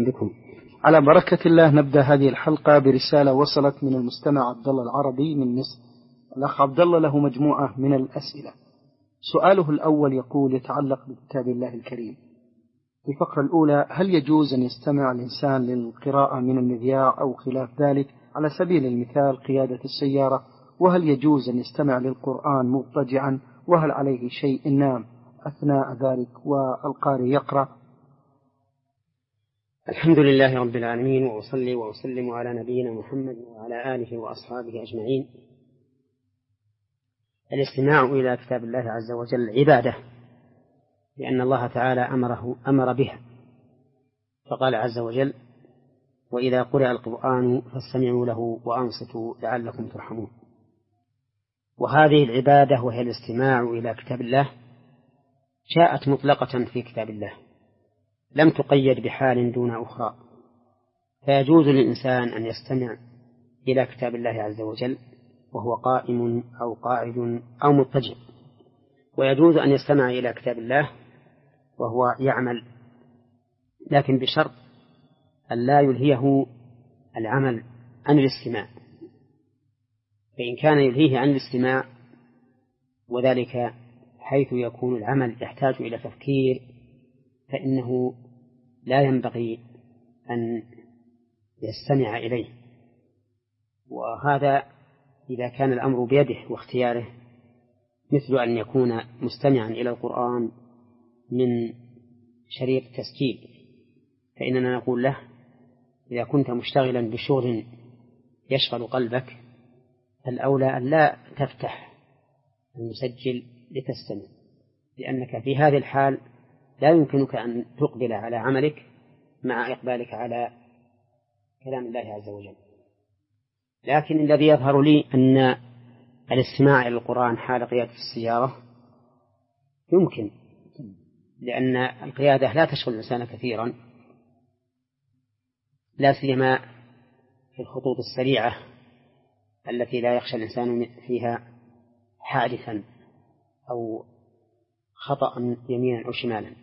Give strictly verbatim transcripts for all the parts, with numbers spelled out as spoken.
بكم. على بركة الله نبدأ هذه الحلقة برسالة وصلت من المستمع عبد الله العربي من مصر. الأخ عبد الله له مجموعة من الأسئلة. سؤاله الأول يقول يتعلق بكتاب الله الكريم. في الفقرة الأولى: هل يجوز أن يستمع الإنسان للقراءة من المذياع أو خلاف ذلك، على سبيل المثال قيادة السيارة؟ وهل يجوز أن يستمع للقرآن مضطجعا؟ وهل عليه شيء إن نام أثناء ذلك والقارئ يقرأ؟ الحمد لله رب العالمين، وأصلي وأسلم على نبينا محمد وعلى آله وأصحابه أجمعين. الاستماع إلى كتاب الله عز وجل عبادة، لأن الله تعالى أمره أمر بها، فقال عز وجل: وإذا قرأ القرآن فاستمعوا له وأنصتوا لعلكم ترحمون. وهذه العبادة وهي الاستماع إلى كتاب الله جاءت مطلقة في كتاب الله، لم تقيد بحال دون أخرى، فيجوز للإنسان أن يستمع إلى كتاب الله عز وجل وهو قائم أو قاعد أو مضطجع، ويجوز أن يستمع إلى كتاب الله وهو يعمل، لكن بشرط أن لا يلهيه العمل عن الاستماع. فإن كان يلهيه عن الاستماع، وذلك حيث يكون العمل يحتاج إلى تفكير، فإنه لا ينبغي أن يستمع إليه. وهذا إذا كان الأمر بيده واختياره، مثل أن يكون مستمعا إلى القرآن من شريط تسجيل، فإننا نقول له: إذا كنت مشتغلا بشغل يشغل قلبك، الأولى أن لا تفتح المسجل لتستمع، لأنك في هذه الحال لا يمكنك أن تقبل على عملك مع إقبالك على كلام الله عز وجل. لكن الذي يظهر لي أن الاستماع إلى القرآن حال قيادة السيارة يمكن، لأن القيادة لا تشغل الإنسان كثيرا، لا سيما في الخطوط السريعة التي لا يخشى الإنسان فيها حادثا أو خطأ يمينا أو شمالا.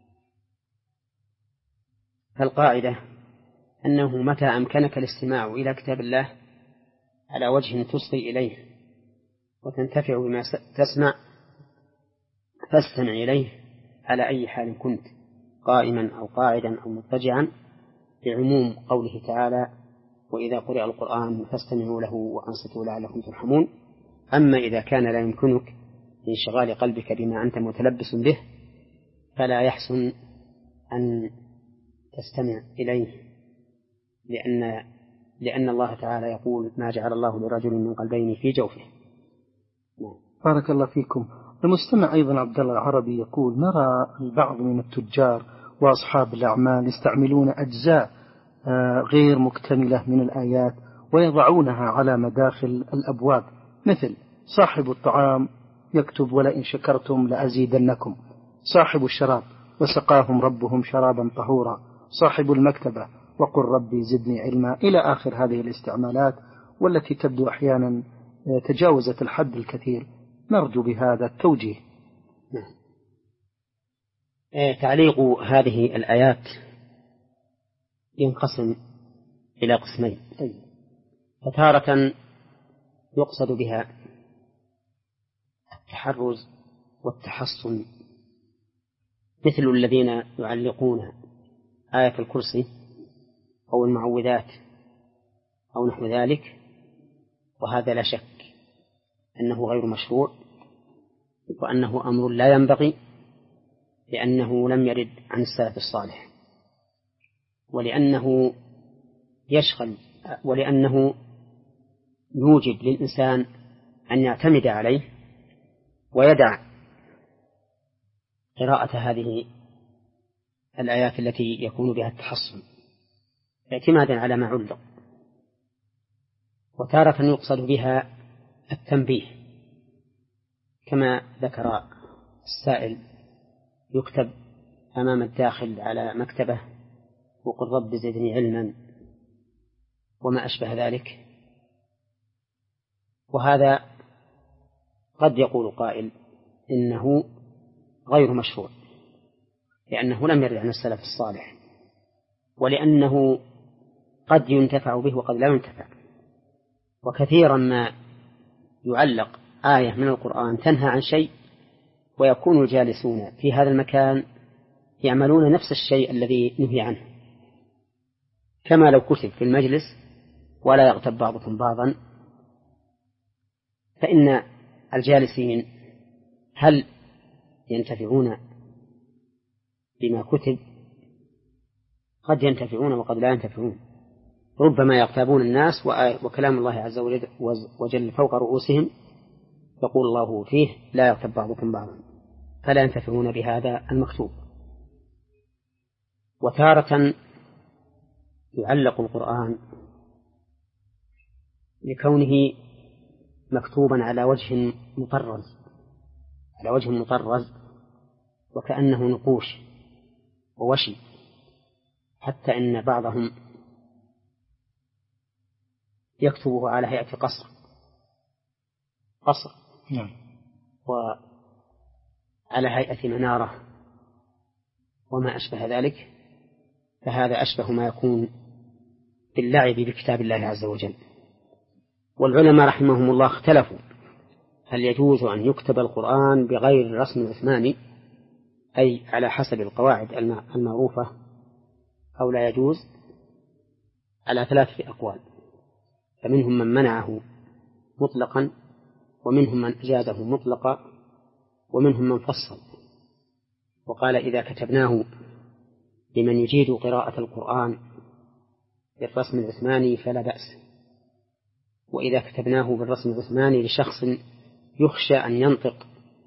فالقاعدة أنه متى أمكنك الاستماع إلى كتاب الله على وجه تصغي إليه وتنتفع بما تسمع، فاستمع إليه على أي حال كنت، قائما أو قاعدا أو مضطجعا، بعموم قوله تعالى: وإذا قرئ القرآن فاستمعوا له وأنصتوا لعلكم ترحمون. أما إذا كان لا يمكنك لانشغال قلبك بما أنت متلبس به، فلا يحسن أن تستمع إليه، لأن لأن الله تعالى يقول: ما جعل الله لرجل من قلبين في جوفه. بارك الله فيكم. المستمع أيضا عبد الله العربي يقول: نرى البعض من التجار وأصحاب الأعمال يستعملون أجزاء غير مكتملة من الآيات ويضعونها على مداخل الأبواب، مثل صاحب الطعام يكتب: ولئن شكرتم لأزيدنكم، صاحب الشراب: وسقاهم ربهم شرابا طهورا، صاحب المكتبة: وقل ربي زدني علما، إلى آخر هذه الاستعمالات، والتي تبدو أحيانا تجاوزت الحد الكثير. نرجو بهذا التوجيه. تعليق هذه الآيات ينقسم إلى قسمين. فتارة يقصد بها التحرز والتحصن، مثل الذين يعلقون آية الكرسي أو المعوذات أو نحو ذلك، وهذا لا شك أنه غير مشروع، وأنه أمر لا ينبغي، لأنه لم يرد عن السلف الصالح، ولأنه يشغل ولأنه يوجب للإنسان أن يعتمد عليه ويدع قراءة هذه الآيات التي يكون بها التحصن اعتمادا على ما علق. وتارة يقصد بها التنبيه، كما ذكر السائل: يكتب أمام الداخل على مكتبة: وقل رب زدني علما، وما أشبه ذلك. وهذا قد يقول قائل إنه غير مشروع، لأنه لم يرد عن السلف الصالح، ولأنه قد ينتفع به وقد لا ينتفع. وكثيرا ما يعلق آية من القرآن تنهى عن شيء ويكون الجالسون في هذا المكان يعملون نفس الشيء الذي نهي عنه، كما لو كتب في المجلس ولا يغتب بعضكم بعضا، فإن الجالسين هل ينتفعون بما كتب؟ قد ينتفعون وقد لا ينتفعون، ربما يغتابون الناس وكلام الله عز وجل فوق رؤوسهم يقول الله فيه لا يغتب بعضكم بعضا، فلا ينتفعون بهذا المكتوب. وتارة يعلق القرآن لكونه مكتوبا على وجه مطرز على وجه مطرز وكأنه نقوش ووشي، حتى إن بعضهم يكتبه على هيئة قصر قصر نعم. وعلى هيئة منارة وما أشبه ذلك، فهذا أشبه ما يكون باللعب بكتاب الله عز وجل. والعلماء رحمهم الله اختلفوا هل يجوز أن يكتب القرآن بغير رسم عثماني، أي على حسب القواعد المعروفة، أو لا يجوز، على ثلاثة أقوال. فمنهم من منعه مطلقا، ومنهم من أجازه مطلقا، ومنهم من فصل وقال إذا كتبناه لمن يجيد قراءة القرآن بالرسم العثماني فلا بأس، وإذا كتبناه بالرسم العثماني لشخص يخشى أن ينطق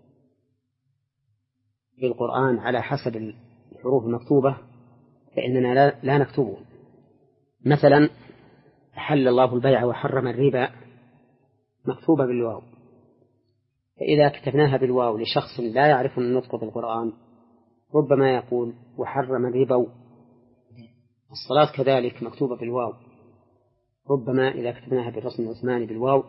بالقرآن على حسب الحروف المكتوبة فإننا لا, لا نكتبه. مثلا أحل الله البيع وحرم الربا مكتوبة بالواو، فإذا كتبناها بالواو لشخص لا يعرف النطق بالقرآن ربما يقول وحرم الربا. الصلاة كذلك مكتوبة بالواو، ربما إذا كتبناها بالرسم العثماني بالواو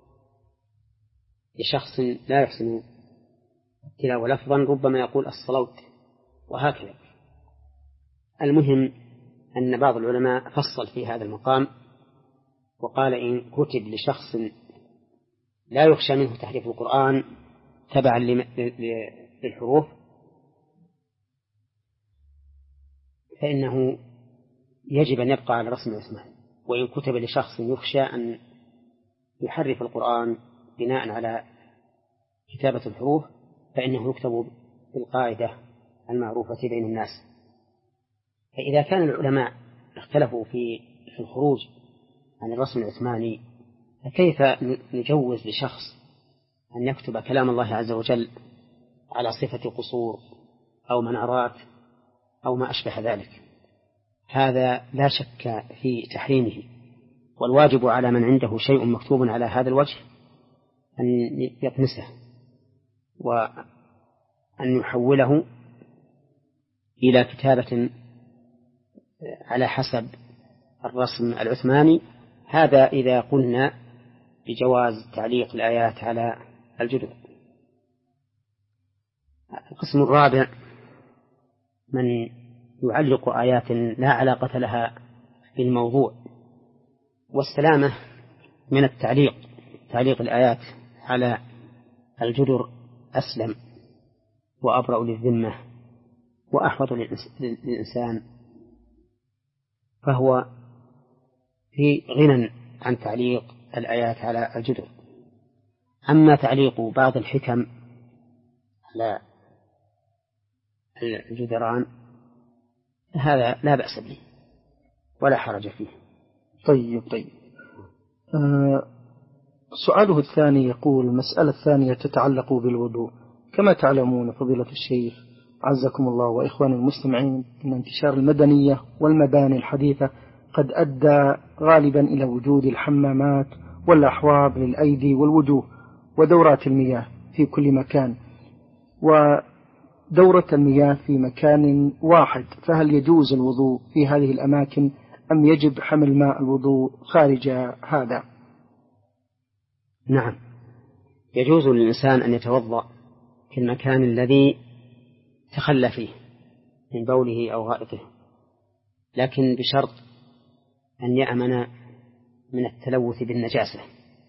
لشخص لا يحسن التلاوة لفظا ربما يقول الصلوت، وهكذا. المهم أن بعض العلماء فصل في هذا المقام وقال إن كتب لشخص لا يخشى منه تحريف القرآن تبعا للحروف فإنه يجب أن يبقى على رسم العثماني، وإن كتب لشخص يخشى أن يحرف القرآن بناء على كتابة الحروف فإنه يكتب بالقاعدة المعروفة بين الناس. فإذا كان العلماء اختلفوا في الخروج عن الرسم العثماني فكيف نجوز لشخص أن يكتب كلام الله عز وجل على صفة قصور أو منارات أو ما أشبه ذلك؟ هذا لا شك في تحريمه، والواجب على من عنده شيء مكتوب على هذا الوجه أن يطمسه وأن يحوله إلى كتابة على حسب الرسم العثماني. هذا إذا قلنا بجواز تعليق الآيات على الجدر. القسم الرابع من يعلق آيات لا علاقة لها بالموضوع، والسلامة من التعليق تعليق الآيات على الجدر أسلم وأبرأ للذمة وأحفظ للإنسان، فهو في غنى عن تعليق الآيات على الجدر. أما تعليق بعض الحكم على الجدران هذا لا بأس به ولا حرج فيه. طيب طيب آه سؤاله الثاني يقول المسألة الثانية تتعلق بالوضوء. كما تعلمون فضيلة الشيخ عزكم الله وإخواني المستمعين أن انتشار المدنية والمباني الحديثة قد أدى غالبا إلى وجود الحمامات والأحواض للأيدي والوجوه ودورات المياه في كل مكان، ودورة المياه في مكان واحد، فهل يجوز الوضوء في هذه الأماكن أم يجب حمل ماء الوضوء خارج هذا؟ نعم، يجوز للإنسان أن يتوضأ في المكان الذي تخلى فيه من بوله أو غائطه، لكن بشرط أن يأمن من التلوث بالنجاسة،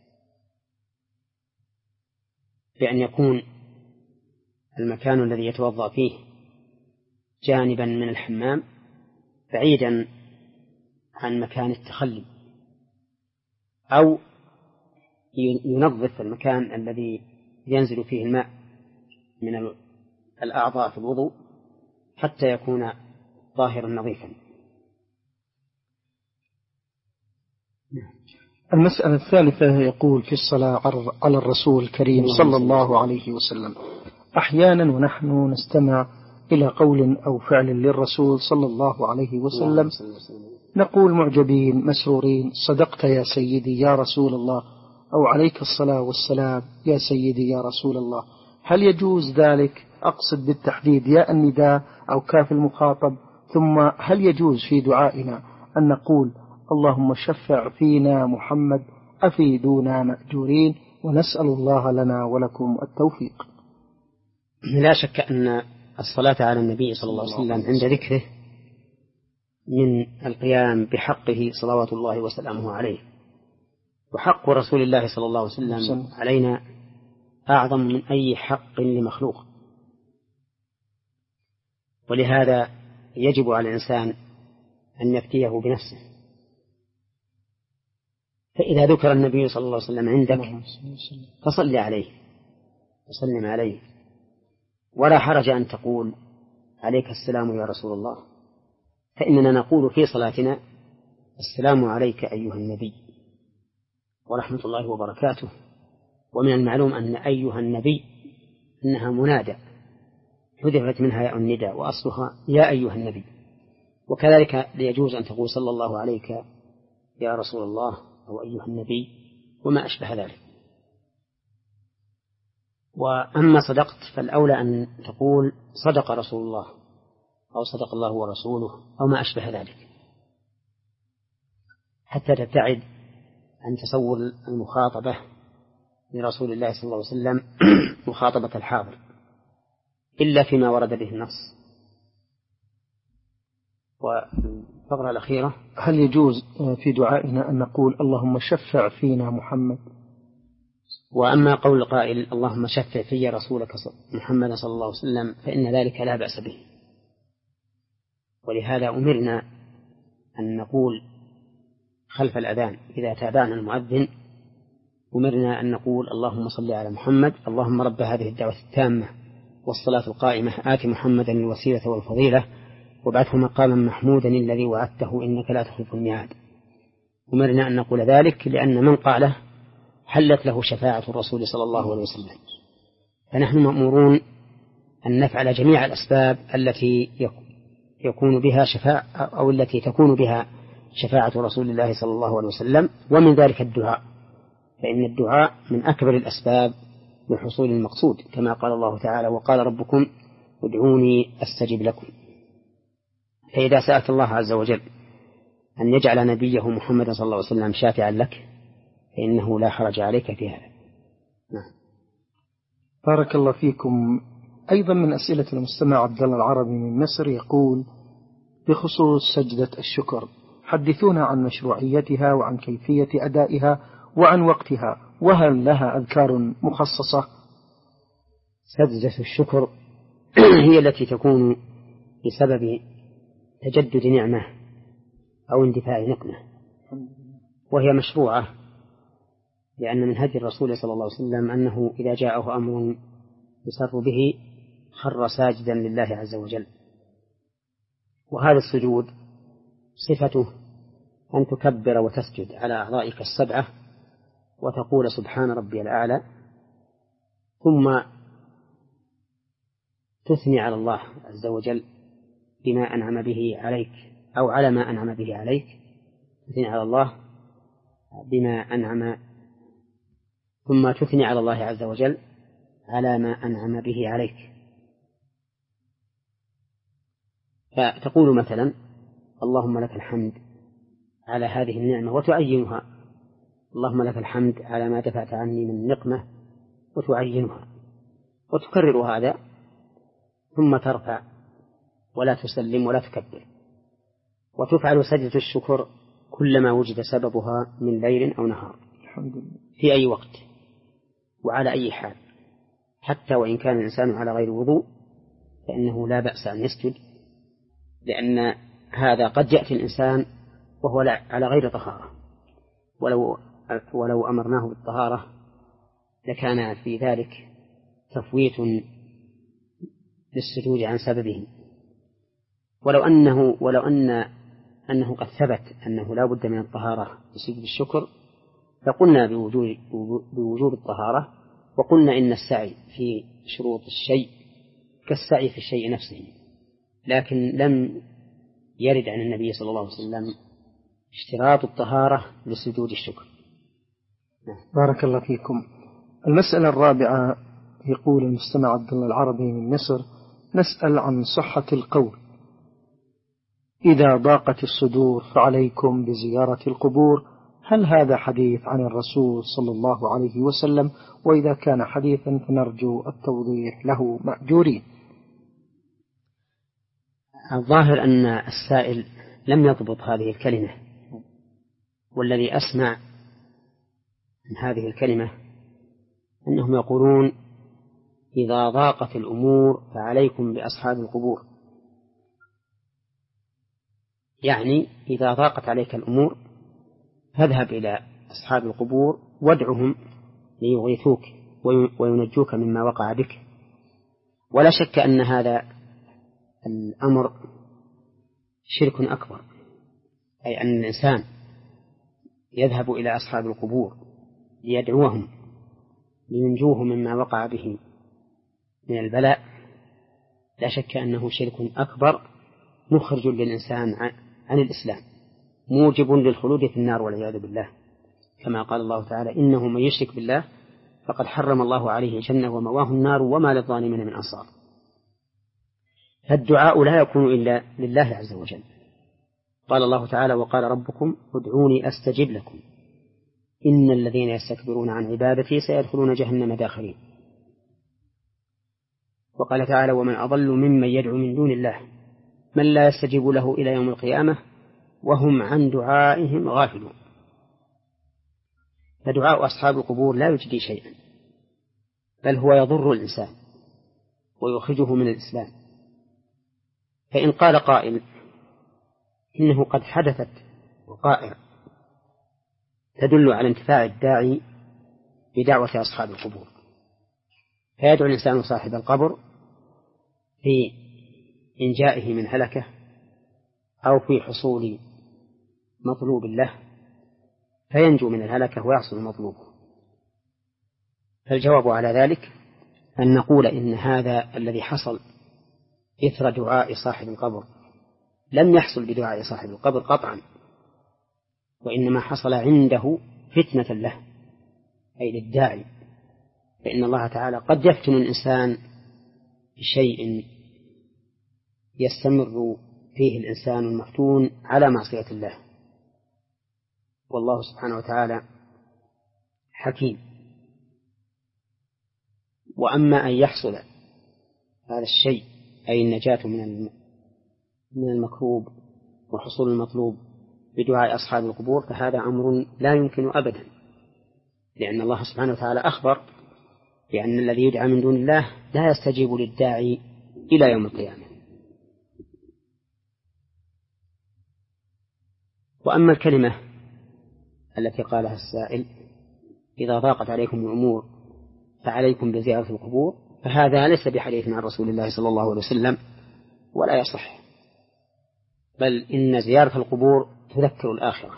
بأن يكون المكان الذي يتوضأ فيه جانبا من الحمام بعيدا عن مكان التخلي، أو ينظف المكان الذي ينزل فيه الماء من الأعضاء في الوضوء حتى يكون ظاهرا نظيفا. المسألة الثالثة يقول في الصلاة على الرسول الكريم صلى الله عليه وسلم: أحيانا ونحن نستمع إلى قول أو فعل للرسول صلى الله عليه وسلم نقول معجبين مسرورين: صدقت يا سيدي يا رسول الله، أو عليك الصلاة والسلام يا سيدي يا رسول الله. هل يجوز ذلك؟ أقصد بالتحديد يا النداء أو كاف المخاطب. ثم هل يجوز في دعائنا أن نقول: اللهم شفع فينا محمد أفيدونا مأجورين، ونسأل الله لنا ولكم التوفيق؟ لا شك أن الصلاة على النبي صلى الله عليه وسلم عند ذكره من القيام بحقه صلوات الله وسلامه عليه، وحق رسول الله صلى الله عليه وسلم علينا أعظم من أي حق لمخلوق، ولهذا يجب على الإنسان أن يفتيه بنفسه. فإذا ذكر النبي صلى الله عليه وسلم عندك فصل عليه وسلم عليه، ولا حرج أن تقول: عليك السلام يا رسول الله، فإننا نقول في صلاتنا: السلام عليك أيها النبي ورحمة الله وبركاته. ومن المعلوم أن أيها النبي أنها منادى حذفت منها ياء النداء وأصلها يا أيها النبي، وكذلك ليجوز أن تقول: صلى الله عليك يا رسول الله أو أيها النبي وما أشبه ذلك. وأما صدقت فالأولى أن تقول: صدق رسول الله أو صدق الله ورسوله أو ما أشبه ذلك، حتى تبتعد عن تصور المخاطبة لرسول الله صلى الله عليه وسلم مخاطبة الحاضر إلا فيما ورد به النص. والفقرة الأخيرة: هل يجوز في دعائنا أن نقول: اللهم شفع فينا محمد؟ وأما قول القائل: اللهم شفع في رسولك محمد صلى الله عليه وسلم، فإن ذلك لا بأس به، ولهذا أمرنا أن نقول خلف الأذان إذا تابعنا المؤذن، أمرنا أن نقول: اللهم صل على محمد، اللهم رب هذه الدعوة التامة والصلاة القائمة آت محمدا الوسيلة والفضيلة وابعثه مقاما محمودا الذي وعدته إنك لا تخلف الميعاد. أمرنا أن نقول ذلك لأن من قاله حلت له شفاعة الرسول صلى الله عليه وسلم، فنحن مأمورون أن نفعل جميع الأسباب التي يكون بها شفاعة أو التي تكون بها شفاعة رسول الله صلى الله عليه وسلم، ومن ذلك الدعاء، فإن الدعاء من أكبر الأسباب لحصول المقصود، كما قال الله تعالى: وقال ربكم ادعوني أستجب لكم. فإذا سألت الله عز وجل أن يجعل نبيه محمد صلى الله عليه وسلم شافعا لك فإنه لا حرج عليك في هذا. نعم. بارك الله فيكم. أيضا من أسئلة المستمع عبد الله العربي من مصر يقول: بخصوص سجدة الشكر حدثونا عن مشروعيتها وعن كيفية أدائها وعن وقتها، وهل لها أذكار مخصصة؟ سجدة الشكر هي التي تكون بسبب تجدد نعمة أو اندفاع نقمة، وهي مشروعة لأن من هدي الرسول صلى الله عليه وسلم أنه إذا جاءه أمر يسر به خر ساجدا لله عز وجل. وهذا السجود صفته أن تكبر وتسجد على أعضائك السبعة وتقول: سبحان ربي الأعلى، ثم تثني على الله عز وجل بما أنعم به عليك أو على ما أنعم به عليك، تثني على الله بما أنعم ثم تثني على الله عز وجل على ما أنعم به عليك. فتقول مثلا: اللهم لك الحمد على هذه النعمة، وتعينها. اللهم لك الحمد على ما دفعت عني من نقمة، وتعينها، وتكرر هذا، ثم ترفع ولا تسلم ولا تكبر. وتفعل سجدة الشكر كلما وجد سببها من ليل أو نهار في أي وقت وعلى أي حال، حتى وإن كان الإنسان على غير وضوء فإنه لا بأس أن يسجد، لأن هذا قد يأتي الإنسان وهو على غير طهارة، ولو ولو أمرناه بالطهارة لكان في ذلك تفويت للسجود عن سببه. ولو أنه ولو أن أنه قد ثبت أنه لا بد من الطهارة لسجود الشكر لقلنا بوجوب بوجوب الطهارة، وقلنا إن السعي في شروط الشيء كالسعي في الشيء نفسه، لكن لم يرد عن النبي صلى الله عليه وسلم اشتراط الطهارة لسجود الشكر. بارك الله فيكم. المسألة الرابعة، يقول المستمع عبد الله العربي من مصر: نسأل عن صحة القول إذا ضاقت الصدور فعليكم بزيارة القبور، هل هذا حديث عن الرسول صلى الله عليه وسلم؟ وإذا كان حديثا فنرجو التوضيح له مأجورين. الظاهر أن السائل لم يضبط هذه الكلمة، والذي أسمع من هذه الكلمة أنهم يقولون إذا ضاقت الأمور فعليكم بأصحاب القبور، يعني إذا ضاقت عليك الأمور فاذهب إلى أصحاب القبور وادعهم ليغيثوك وينجوك مما وقع بك. ولا شك أن هذا الأمر شرك أكبر، أي أن الإنسان يذهب إلى أصحاب القبور ليدعوهم لينجوه مما وقع به من البلاء، لا شك أنه شرك أكبر مخرج للإنسان عن الإسلام، موجب للخلود في النار والعياذ بالله، كما قال الله تعالى: إنه من يشرك بالله فقد حرم الله عليه الجنة ومواه النار وما للظالمين من أنصار. فالدعاء لا يكون إلا لله عز وجل. قال الله تعالى: وقال ربكم ادعوني أستجب لكم إن الذين يستكبرون عن عبادتي سيدخلون جهنم داخرين. وقال تعالى: ومن أضل ممن يدعو من دون الله من لا يستجيب له إلى يوم القيامة وهم عن دعائهم غافلون. فدعاء أصحاب القبور لا يجدي شيئا، بل هو يضر الإنسان ويخرجه من الإسلام. فإن قال قائل إنه قد حدثت وقائع تدل على انتفاع الداعي بدعوة أصحاب القبور، فيدعو الإنسان صاحب القبر في إنجائه من هلكه أو في حصول مطلوب له فينجو من الهلكة ويحصل مطلوبه. فالجواب على ذلك أن نقول إن هذا الذي حصل إثر دعاء صاحب القبر لم يحصل بدعاء صاحب القبر قطعا، وإنما حصل عنده فتنة له أي للداعي، فإن الله تعالى قد يفتن الإنسان بشيء يستمر فيه الإنسان المفتون على معصية الله، والله سبحانه وتعالى حكيم. وأما أن يحصل هذا الشيء أي النجاة من من المكروب وحصول المطلوب بدعاء أصحاب القبور فهذا أمر لا يمكن أبدا، لأن الله سبحانه وتعالى أخبر بأن الذي يدعى من دون الله لا يستجيب للداعي إلى يوم القيامة. وأما الكلمة التي قالها السائل إذا ضاقت عليكم الأمور فعليكم بزيارة القبور، فهذا ليس بحديث عن رسول الله صلى الله عليه وسلم ولا يصح، بل إن زيارة القبور تذكر الآخرة،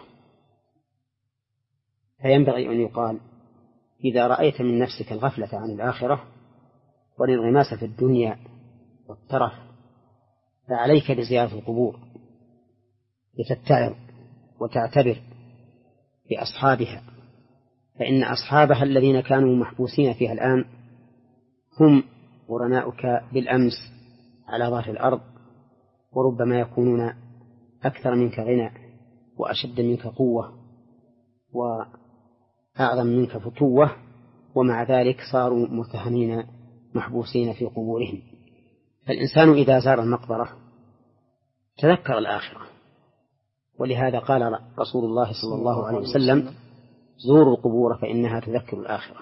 فينبغي أن يقال إذا رأيت من نفسك الغفلة عن الآخرة والانغماس في الدنيا والترف فعليك بزيارة القبور لتتعظ وتعتبر بأصحابها، فإن أصحابها الذين كانوا محبوسين فيها الآن هم قرناؤك بالأمس على ظهر الأرض، وربما يكونون أكثر منك غنى وأشد منك قوة وأعظم منك فتوة، ومع ذلك صاروا متهمين محبوسين في قبورهم. فالإنسان إذا زار المقبرة تذكر الآخرة ولهذا قال رسول الله صلى الله عليه وسلم زوروا القبور فإنها تذكر الآخرة.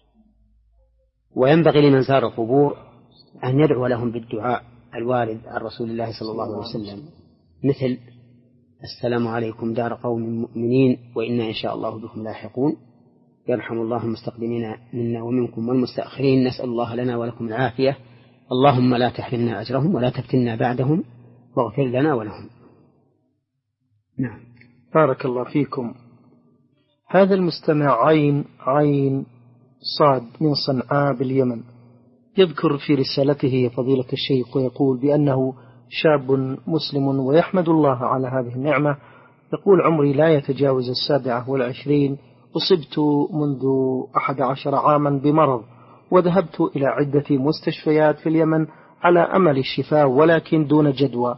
وينبغي لمن زار القبور أن يدعو لهم بالدعاء الوارد عن رسول الله صلى الله عليه وسلم، مثل السلام عليكم دار قوم مؤمنين وإنا إن شاء الله بكم لاحقون، يرحم الله المستقدمين منا ومنكم والمستأخرين، نسأل الله لنا ولكم العافية، اللهم لا تحرمنا أجرهم ولا تفتنا بعدهم واغفر لنا ولهم. نعم. بارك الله فيكم. هذا المستمع عين عين صاد من صنعاء باليمن يذكر في رسالته فضيلة الشيخ ويقول بأنه شاب مسلم ويحمد الله على هذه النعمة. يقول عمري لا يتجاوز السابعة والعشرين، أصبت منذ أحد عشر عاما بمرض وذهبت إلى عدة مستشفيات في اليمن على أمل الشفاء ولكن دون جدوى،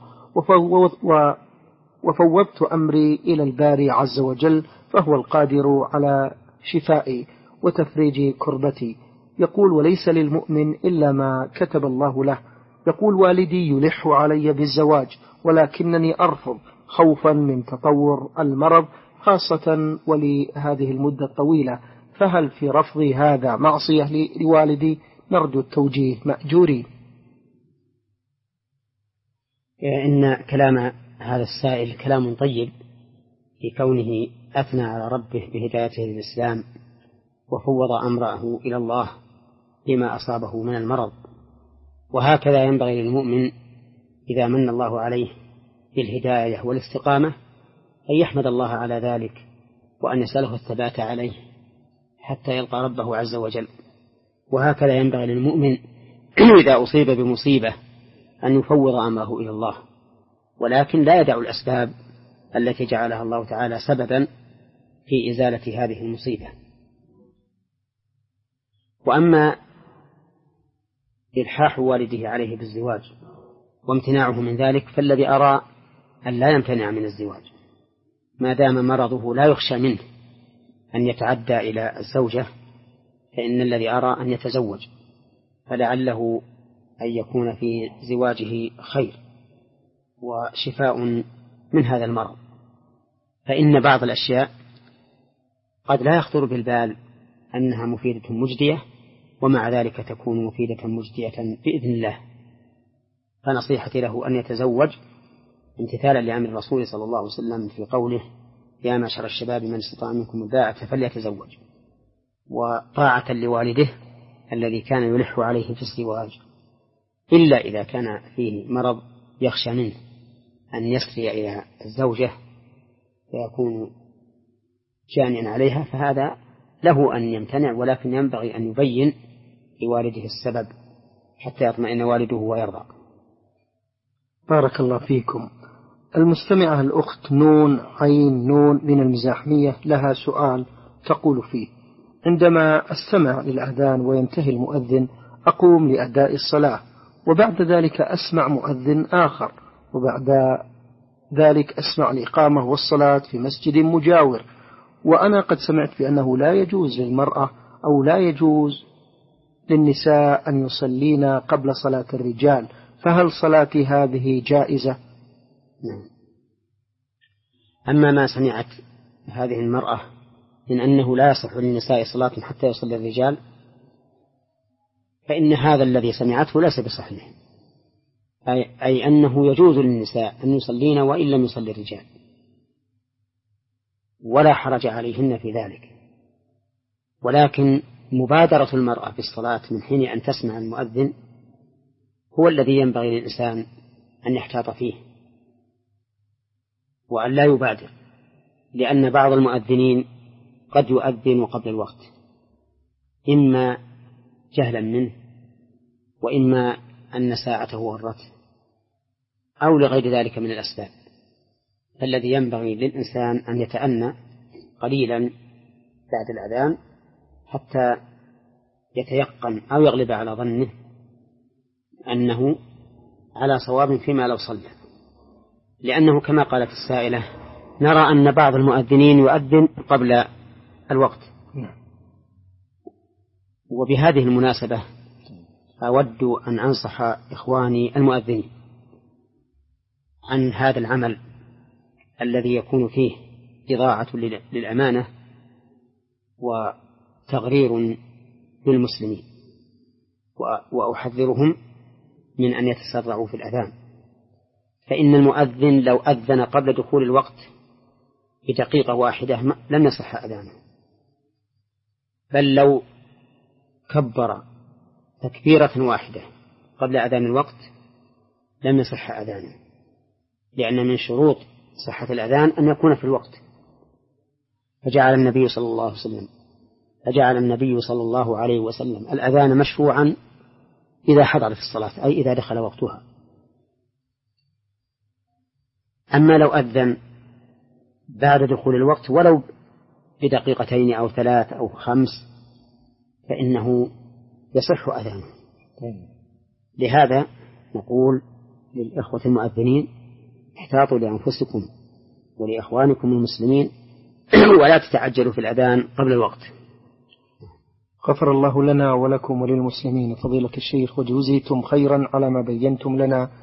وفوضت أمري إلى الباري عز وجل فهو القادر على شفائي وتفريج كربتي. يقول وليس للمؤمن إلا ما كتب الله له. يقول والدي يلح علي بالزواج ولكنني أرفض خوفا من تطور المرض خاصة ولهذه المدة الطويلة، فهل في رفضي هذا معصية لوالدي؟ نرجو التوجيه مأجورين. إن كلام هذا السائل كلام طيب في كونه أثنى على ربه بهدايته للإسلام وفوض أمره إلى الله بما أصابه من المرض، وهكذا ينبغي للمؤمن إذا من الله عليه بالهداية والاستقامة أن يحمد الله على ذلك وأن يسأله الثبات عليه حتى يلقى ربه عز وجل. وهكذا ينبغي للمؤمن إذا أصيب بمصيبة أن يفوض أمره إلى الله، ولكن لا يدع الأسباب التي جعلها الله تعالى سببا في إزالة هذه المصيبة. وأما إلحاح والده عليه بالزواج وامتناعه من ذلك فالذي أرى أن لا يمتنع من الزواج ما دام مرضه لا يخشى منه أن يتعدى إلى الزوجة، فإن الذي أرى أن يتزوج، فلعله أن يكون في زواجه خير وشفاء من هذا المرض. فإن بعض الأشياء قد لا يخطر بالبال أنها مفيدة مجدية ومع ذلك تكون مفيدة مجدية بإذن الله. فنصيحتي له أن يتزوج امتثالا لأمر الرسول صلى الله عليه وسلم في قوله يا معشر الشباب من استطاع منكم الباءة فليتزوج، وطاعة لوالده الذي كان يلح عليه في الزواج، إلا إذا كان فيه مرض يخشى منه أن يسري إلى الزوجة فيكون جانيا عليها، فهذا له أن يمتنع، ولكن ينبغي أن يبين لوالده السبب حتى يطمئن والده ويرضى. بارك الله فيكم. المستمعة الأخت نون عين نون من المزاحمية لها سؤال تقول فيه عندما أستمع للأذان وينتهي المؤذن أقوم لأداء الصلاة، وبعد ذلك أسمع مؤذن آخر، وبعد ذلك أسمع الإقامة والصلاة في مسجد مجاور، وأنا قد سمعت بأنه لا يجوز للمرأة أو لا يجوز للنساء أن يصلين قبل صلاة الرجال، فهل صلاتي هذه جائزة؟ نعم. أما ما سمعت هذه المرأة من أنه لا يصح للنساء صلاة حتى يصلي الرجال، فإن هذا الذي سمعته ليس بصحيح، أي, أي أنه يجوز للنساء أن يصلين وإن لم يصلي الرجال، ولا حرج عليهن في ذلك، ولكن مبادرة المرأة بالصلاة من حين أن تسمع المؤذن هو الذي ينبغي للإنسان أن يحتاط فيه وأن لا يبادر، لأن بعض المؤذنين قد يؤذن قبل الوقت إما جهلا منه وإما أن ساعته ورته أو لغير ذلك من الأسباب، فالذي ينبغي للإنسان أن يتأنى قليلا بعد الأذان حتى يتيقن أو يغلب على ظنه أنه على صواب فيما لو صلى، لأنه كما قالت السائلة نرى أن بعض المؤذنين يؤذن قبل الوقت. وبهذه المناسبة أود أن أنصح إخواني المؤذنين عن هذا العمل الذي يكون فيه إضاعة للأمانة وتغرير للمسلمين، وأحذرهم من أن يتسرعوا في الأذان، فإن المؤذن لو أذن قبل دخول الوقت بدقيقة واحدة لم يصح أذانه، بل لو كبر تكبيرة واحدة قبل أذان الوقت لم يصح أذانه، لأن من شروط صحة الأذان أن يكون في الوقت. فجعل النبي صلى الله عليه وسلم فجعل النبي صلى الله عليه وسلم الأذان مشروعا إذا حضرت الصلاة، أي إذا دخل وقتها. أما لو أذن بعد دخول الوقت ولو بدقيقتين أو ثلاث أو خمس فإنه يصح أذانه. لهذا نقول للإخوة المؤذنين: احتاطوا لأنفسكم ولإخوانكم المسلمين ولا تتعجلوا في الأذان قبل الوقت. غفر الله لنا ولكم وللمسلمين فضيلة الشيخ، وجزيتم خيرا على ما بينتم لنا